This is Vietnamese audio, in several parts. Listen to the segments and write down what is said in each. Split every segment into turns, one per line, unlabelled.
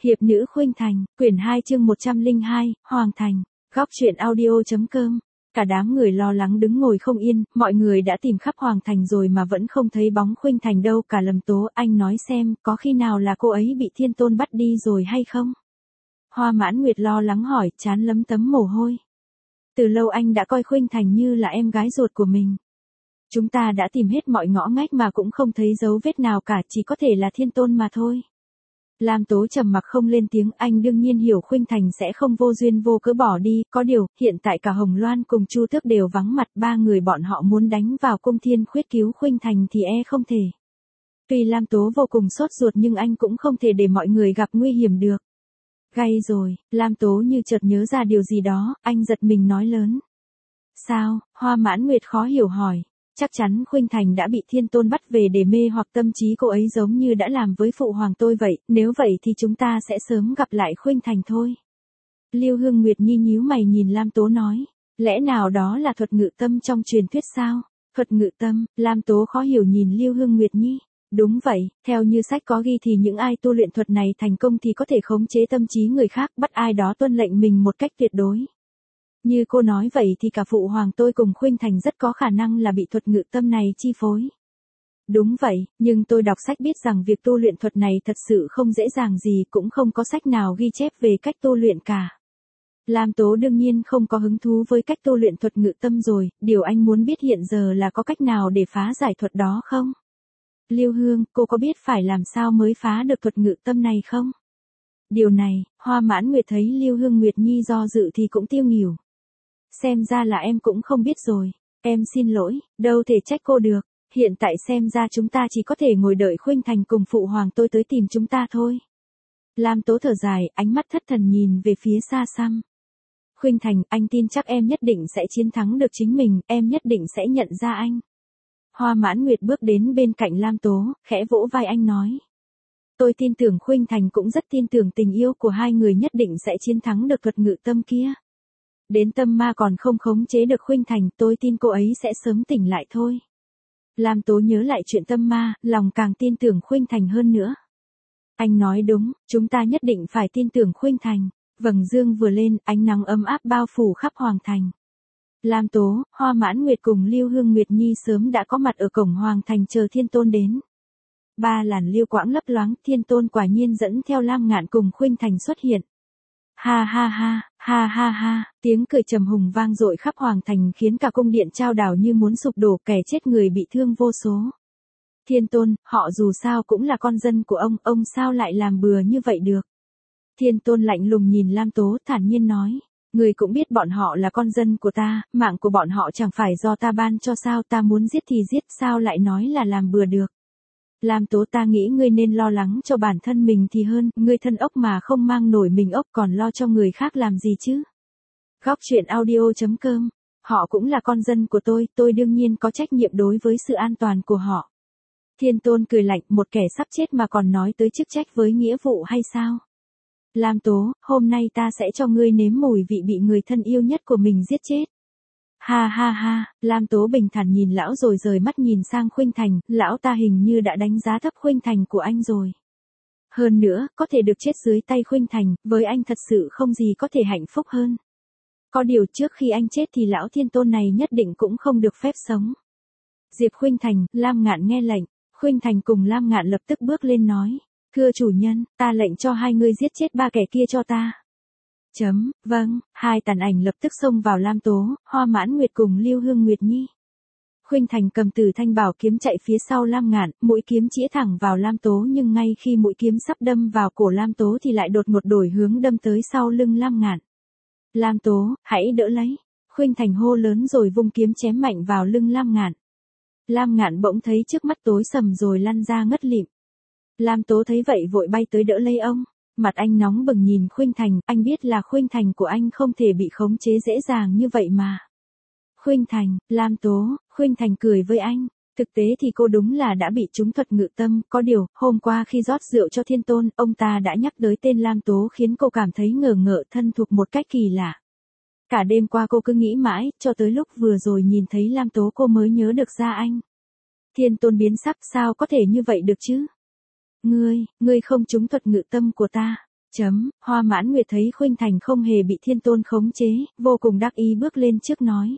Hiệp nữ Khuynh Thành, quyển 2 chương 102, Hoàng Thành, góc truyện audio.com. Cả đám người lo lắng đứng ngồi không yên, mọi người đã tìm khắp Hoàng Thành rồi mà vẫn không thấy bóng Khuynh Thành đâu cả. Lâm Tố, anh nói xem, có khi nào là cô ấy bị Thiên Tôn bắt đi rồi hay không? Hoa Mãn Nguyệt lo lắng hỏi, trán lấm tấm mồ hôi. Từ lâu anh đã coi Khuynh Thành như là em gái ruột của mình. Chúng ta đã tìm hết mọi ngõ ngách mà cũng không thấy dấu vết nào cả, chỉ có thể là Thiên Tôn mà thôi. Lam Tố trầm mặc không lên tiếng, anh đương nhiên hiểu Khuynh Thành sẽ không vô duyên vô cớ bỏ đi, có điều, hiện tại cả Hồng Loan cùng Chu Tước đều vắng mặt, ba người bọn họ muốn đánh vào cung Thiên Khuyết cứu Khuynh Thành thì không thể. Tuy Lam Tố vô cùng sốt ruột nhưng anh cũng không thể để mọi người gặp nguy hiểm được. Gay rồi, Lam Tố như chợt nhớ ra điều gì đó, anh giật mình nói lớn. Sao? Hoa Mãn Nguyệt khó hiểu hỏi. Chắc chắn Khuynh Thành đã bị Thiên Tôn bắt về để mê hoặc tâm trí cô ấy giống như đã làm với phụ hoàng tôi vậy, nếu vậy thì chúng ta sẽ sớm gặp lại Khuynh Thành thôi. Lưu Hương Nguyệt Nhi nhíu mày nhìn Lam Tố nói, lẽ nào đó là thuật ngự tâm trong truyền thuyết sao? Thuật ngự tâm, Lam Tố khó hiểu nhìn Lưu Hương Nguyệt Nhi. Đúng vậy, theo như sách có ghi thì những ai tu luyện thuật này thành công thì có thể khống chế tâm trí người khác, bắt ai đó tuân lệnh mình một cách tuyệt đối. Như cô nói vậy thì cả phụ hoàng tôi cùng Khuynh Thành rất có khả năng là bị thuật ngự tâm này chi phối. Đúng vậy, nhưng tôi đọc sách biết rằng việc tu luyện thuật này thật sự không dễ dàng gì, cũng không có sách nào ghi chép về cách tu luyện cả. Lam Tố đương nhiên không có hứng thú với cách tu luyện thuật ngự tâm rồi, điều anh muốn biết hiện giờ là có cách nào để phá giải thuật đó không? Lưu Hương, cô có biết phải làm sao mới phá được thuật ngự tâm này không? Điều này, Hoa Mãn Nguyệt thấy Lưu Hương Nguyệt Nhi do dự thì cũng tiêu nghỉu. Xem ra là em cũng không biết rồi, em xin lỗi, đâu thể trách cô được, hiện tại xem ra chúng ta chỉ có thể ngồi đợi Khuynh Thành cùng phụ hoàng tôi tới tìm chúng ta thôi. Lam Tố thở dài, ánh mắt thất thần nhìn về phía xa xăm. Khuynh Thành, anh tin chắc em nhất định sẽ chiến thắng được chính mình, em nhất định sẽ nhận ra anh. Hoa Mãn Nguyệt bước đến bên cạnh Lam Tố, khẽ vỗ vai anh nói. Tôi tin tưởng Khuynh Thành cũng rất tin tưởng tình yêu của hai người nhất định sẽ chiến thắng được thuật ngự tâm kia. Đến tâm ma còn không khống chế được Khuynh Thành, tôi tin cô ấy sẽ sớm tỉnh lại thôi. Lam Tố nhớ lại chuyện tâm ma, lòng càng tin tưởng Khuynh Thành hơn nữa. Anh nói đúng, chúng ta nhất định phải tin tưởng Khuynh Thành. Vầng dương vừa lên, ánh nắng ấm áp bao phủ khắp Hoàng Thành. Lam Tố, Hoa Mãn Nguyệt cùng Lưu Hương Nguyệt Nhi sớm đã có mặt ở cổng Hoàng Thành chờ Thiên Tôn đến. Ba làn lưu quãng lấp loáng, Thiên Tôn quả nhiên dẫn theo Lam Ngạn cùng Khuynh Thành xuất hiện. Ha ha ha, ha ha ha, tiếng cười trầm hùng vang dội khắp Hoàng Thành khiến cả cung điện trao đảo như muốn sụp đổ, kẻ chết người bị thương vô số. Thiên Tôn, họ dù sao cũng là con dân của ông sao lại làm bừa như vậy được? Thiên Tôn lạnh lùng nhìn Lam Tố, thản nhiên nói, người cũng biết bọn họ là con dân của ta, mạng của bọn họ chẳng phải do ta ban cho sao, ta muốn giết thì giết, sao lại nói là làm bừa được? Lam Tố, ta nghĩ ngươi nên lo lắng cho bản thân mình thì hơn, ngươi thân ốc mà không mang nổi mình ốc còn lo cho người khác làm gì chứ? Góc truyện audio.com, họ cũng là con dân của tôi đương nhiên có trách nhiệm đối với sự an toàn của họ. Thiên Tôn cười lạnh, một kẻ sắp chết mà còn nói tới chức trách với nghĩa vụ hay sao? Lam Tố, hôm nay ta sẽ cho ngươi nếm mùi vị bị người thân yêu nhất của mình giết chết. Ha ha ha, Lam Tố bình thản nhìn lão rồi rời mắt nhìn sang Khuynh Thành, lão ta hình như đã đánh giá thấp Khuynh Thành của anh rồi. Hơn nữa, có thể được chết dưới tay Khuynh Thành, với anh thật sự không gì có thể hạnh phúc hơn. Có điều trước khi anh chết thì lão Thiên Tôn này nhất định cũng không được phép sống. Diệp Khuynh Thành, Lam Ngạn nghe lệnh, Khuynh Thành cùng Lam Ngạn lập tức bước lên nói, thưa chủ nhân, ta lệnh cho hai ngươi giết chết ba kẻ kia cho ta. Vâng, hai tàn ảnh lập tức xông vào Lam Tố, Hoa Mãn Nguyệt cùng Lưu Hương Nguyệt Nhi. Khuynh Thành cầm Tử Thanh Bảo kiếm chạy phía sau Lam Ngạn, mũi kiếm chĩa thẳng vào Lam Tố nhưng ngay khi mũi kiếm sắp đâm vào cổ Lam Tố thì lại đột ngột đổi hướng đâm tới sau lưng Lam Ngạn. Lam Tố, hãy đỡ lấy. Khuynh Thành hô lớn rồi vung kiếm chém mạnh vào lưng Lam Ngạn. Lam Ngạn bỗng thấy trước mắt tối sầm rồi lăn ra ngất lịm. Lam Tố thấy vậy vội bay tới đỡ lấy ông. Mặt anh nóng bừng nhìn Khuynh Thành, anh biết là Khuynh Thành của anh không thể bị khống chế dễ dàng như vậy mà. Khuynh Thành, Lam Tố, Khuynh Thành cười với anh. Thực tế thì cô đúng là đã bị trúng thuật ngự tâm, có điều, hôm qua khi rót rượu cho Thiên Tôn, ông ta đã nhắc tới tên Lam Tố khiến cô cảm thấy ngờ ngợ thân thuộc một cách kỳ lạ. Cả đêm qua cô cứ nghĩ mãi, cho tới lúc vừa rồi nhìn thấy Lam Tố cô mới nhớ được ra anh. Thiên Tôn biến sắc, sao có thể như vậy được chứ? Ngươi không trúng thuật ngự tâm của ta. Hoa Mãn Nguyệt thấy Khuynh Thành không hề bị Thiên Tôn khống chế, vô cùng đắc ý bước lên trước nói.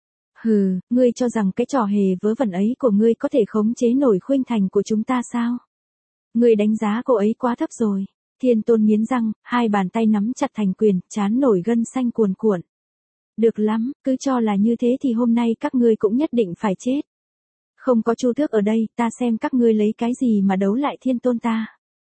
Hừ, ngươi cho rằng cái trò hề vớ vẩn ấy của ngươi có thể khống chế nổi Khuynh Thành của chúng ta sao? Ngươi đánh giá cô ấy quá thấp rồi. Thiên Tôn nghiến răng, hai bàn tay nắm chặt thành quyền, trán nổi gân xanh cuồn cuộn. Được lắm, cứ cho là như thế thì hôm nay các ngươi cũng nhất định phải chết. Không có Chu Tước ở đây, ta xem các ngươi lấy cái gì mà đấu lại Thiên Tôn ta.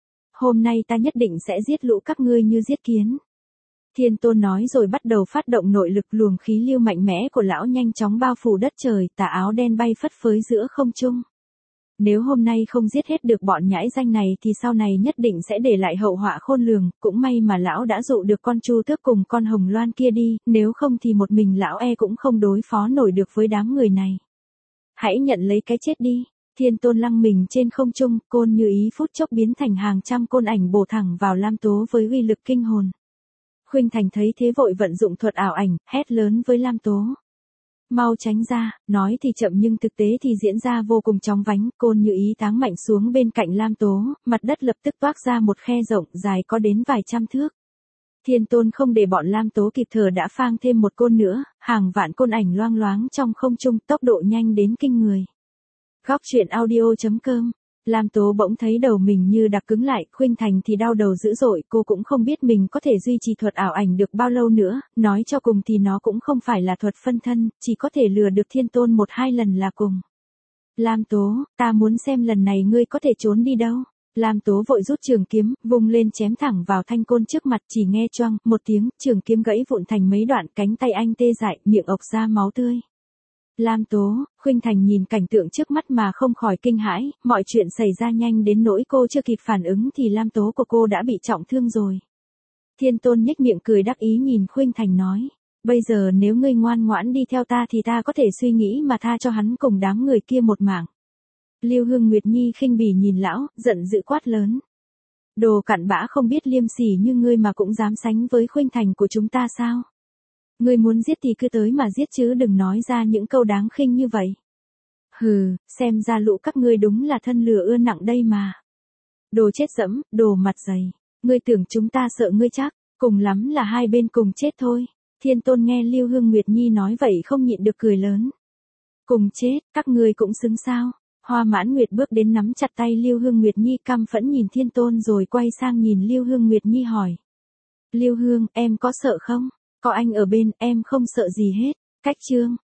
Hôm nay ta nhất định sẽ giết lũ các ngươi như giết kiến. Thiên Tôn nói rồi bắt đầu phát động nội lực, luồng khí lưu mạnh mẽ của lão nhanh chóng bao phủ đất trời, tà áo đen bay phất phới giữa không trung. Nếu hôm nay không giết hết được bọn nhãi danh này thì sau này nhất định sẽ để lại hậu họa khôn lường, cũng may mà lão đã dụ được con Chu Tước cùng con Hồng Loan kia đi, nếu không thì một mình lão cũng không đối phó nổi được với đám người này. Hãy nhận lấy cái chết đi. Thiên Tôn lăng mình trên không trung, côn như ý phút chốc biến thành hàng trăm côn ảnh bổ thẳng vào Lam Tố với uy lực kinh hồn. Khuynh Thành thấy thế vội vận dụng thuật ảo ảnh, hét lớn với Lam Tố. Mau tránh ra, nói thì chậm nhưng thực tế thì diễn ra vô cùng chóng vánh, côn như ý táng mạnh xuống bên cạnh Lam Tố, mặt đất lập tức toác ra một khe rộng dài có đến vài trăm thước. Thiên Tôn không để bọn Lam Tố kịp thở đã phang thêm một côn nữa, hàng vạn côn ảnh loang loáng trong không trung, tốc độ nhanh đến kinh người. Góc truyện audio.com. Lam Tố bỗng thấy đầu mình như đặc cứng lại, Khuynh Thành thì đau đầu dữ dội, cô cũng không biết mình có thể duy trì thuật ảo ảnh được bao lâu nữa, nói cho cùng thì nó cũng không phải là thuật phân thân, chỉ có thể lừa được Thiên Tôn một hai lần là cùng. Lam Tố, ta muốn xem lần này ngươi có thể trốn đi đâu. Lam Tố vội rút trường kiếm, vung lên chém thẳng vào thanh côn trước mặt, chỉ nghe choang một tiếng, trường kiếm gãy vụn thành mấy đoạn, cánh tay anh tê dại, miệng ộc ra máu tươi. Lam Tố, Khuynh Thành nhìn cảnh tượng trước mắt mà không khỏi kinh hãi, mọi chuyện xảy ra nhanh đến nỗi cô chưa kịp phản ứng thì Lam Tố của cô đã bị trọng thương rồi. Thiên Tôn nhếch miệng cười đắc ý nhìn Khuynh Thành nói, bây giờ nếu ngươi ngoan ngoãn đi theo ta thì ta có thể suy nghĩ mà tha cho hắn cùng đám người kia một mạng. Lưu Hương Nguyệt Nhi khinh bỉ nhìn lão, giận dữ quát lớn. Đồ cặn bã không biết liêm sỉ như ngươi mà cũng dám sánh với Khuynh Thành của chúng ta sao? Ngươi muốn giết thì cứ tới mà giết chứ đừng nói ra những câu đáng khinh như vậy. Hừ, xem ra lũ các ngươi đúng là thân lừa ưa nặng đây mà. Đồ chết dẫm, đồ mặt dày. Ngươi tưởng chúng ta sợ ngươi chắc, cùng lắm là hai bên cùng chết thôi. Thiên Tôn nghe Lưu Hương Nguyệt Nhi nói vậy không nhịn được cười lớn. Cùng chết, các ngươi cũng xứng sao? Hoa Mãn Nguyệt bước đến nắm chặt tay Lưu Hương Nguyệt Nhi căm phẫn nhìn Thiên Tôn rồi quay sang nhìn Lưu Hương Nguyệt Nhi hỏi. Lưu Hương, em có sợ không? Có anh ở bên, em không sợ gì hết. Cách chương.